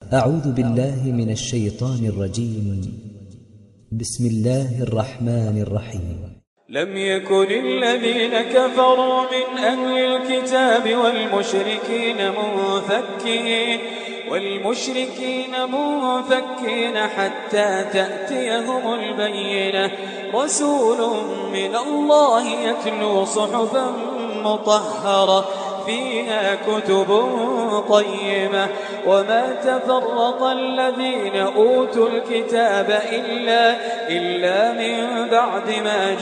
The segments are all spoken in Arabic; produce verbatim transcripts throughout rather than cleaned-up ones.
أعوذ بالله من الشيطان الرجيم. بسم الله الرحمن الرحيم. لم يكن الذين كفروا من أهل الكتاب والمشركين منفكين والمشركين منفكين حتى تأتيهم البينة، رسول من الله يتلو صحفا مطهرة فيها كتب قيمة، وما تفرق الذين أوتوا الكتاب إلا, إلا من بعد ما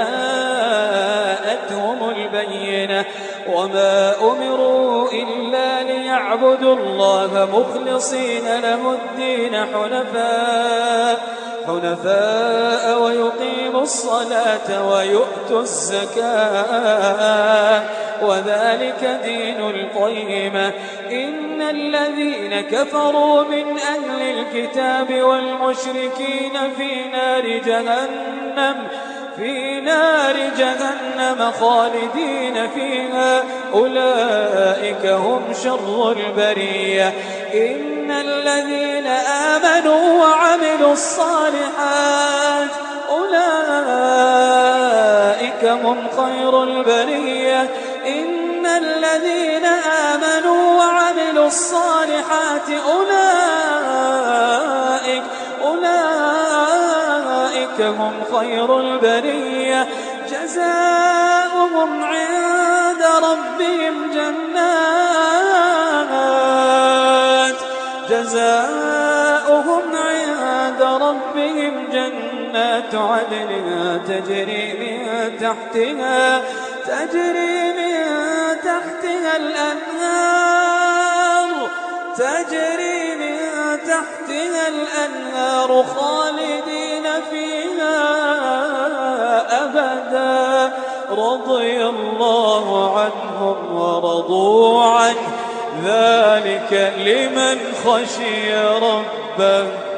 جاءتهم البينة، وما أمروا إلا ليعبدوا الله مخلصين له الدين حنفاء حنفاء ويقيموا الصلاة ويؤتوا الزكاة، وذلك دين القيمة. إن الذين كفروا من أهل الكتاب والمشركين في نار جهنم في نار جهنم خالدين فيها، أولئك هم شر البرية. إن الذين آمنوا وعملوا الصالحات أولئك هم خير البرية. إن الذين آمنوا وعملوا الصالحات أولئك أولئك هم خير البرية. جزاؤهم عند ربهم جنات جزاؤهم عند ربهم جنات عدن تجري من تحتها تجري من تحتها الأنهار تجري من تحتها الأنهار خالدين فيها أبدا، رضي الله عنهم ورضوا عنه، ذلك لمن خشي ربه.